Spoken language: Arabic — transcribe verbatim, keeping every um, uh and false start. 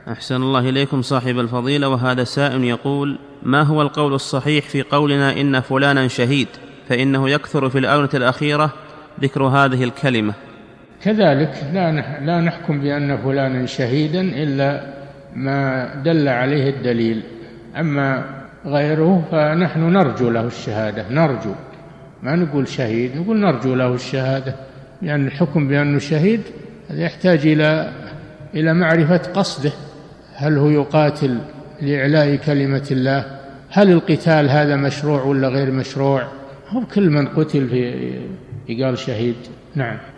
أحسن الله إليكم صاحب الفضيلة. وهذا سائل يقول: ما هو القول الصحيح في قولنا إن فلانا شهيد؟ فإنه يكثر في الآونة الأخيرة ذكر هذه الكلمة. كذلك لا نحكم بأن فلانا شهيدا إلا ما دل عليه الدليل، أما غيره فنحن نرجو له الشهادة، نرجو، ما نقول شهيد، نقول نرجو له الشهادة، لأن يعني الحكم بأنه شهيد هذا يحتاج إلى إلى معرفة قصده، هل هو يقاتل لإعلاء كلمة الله؟ هل القتال هذا مشروع ولا غير مشروع؟ هو كل من قتل في يقال شهيد. نعم.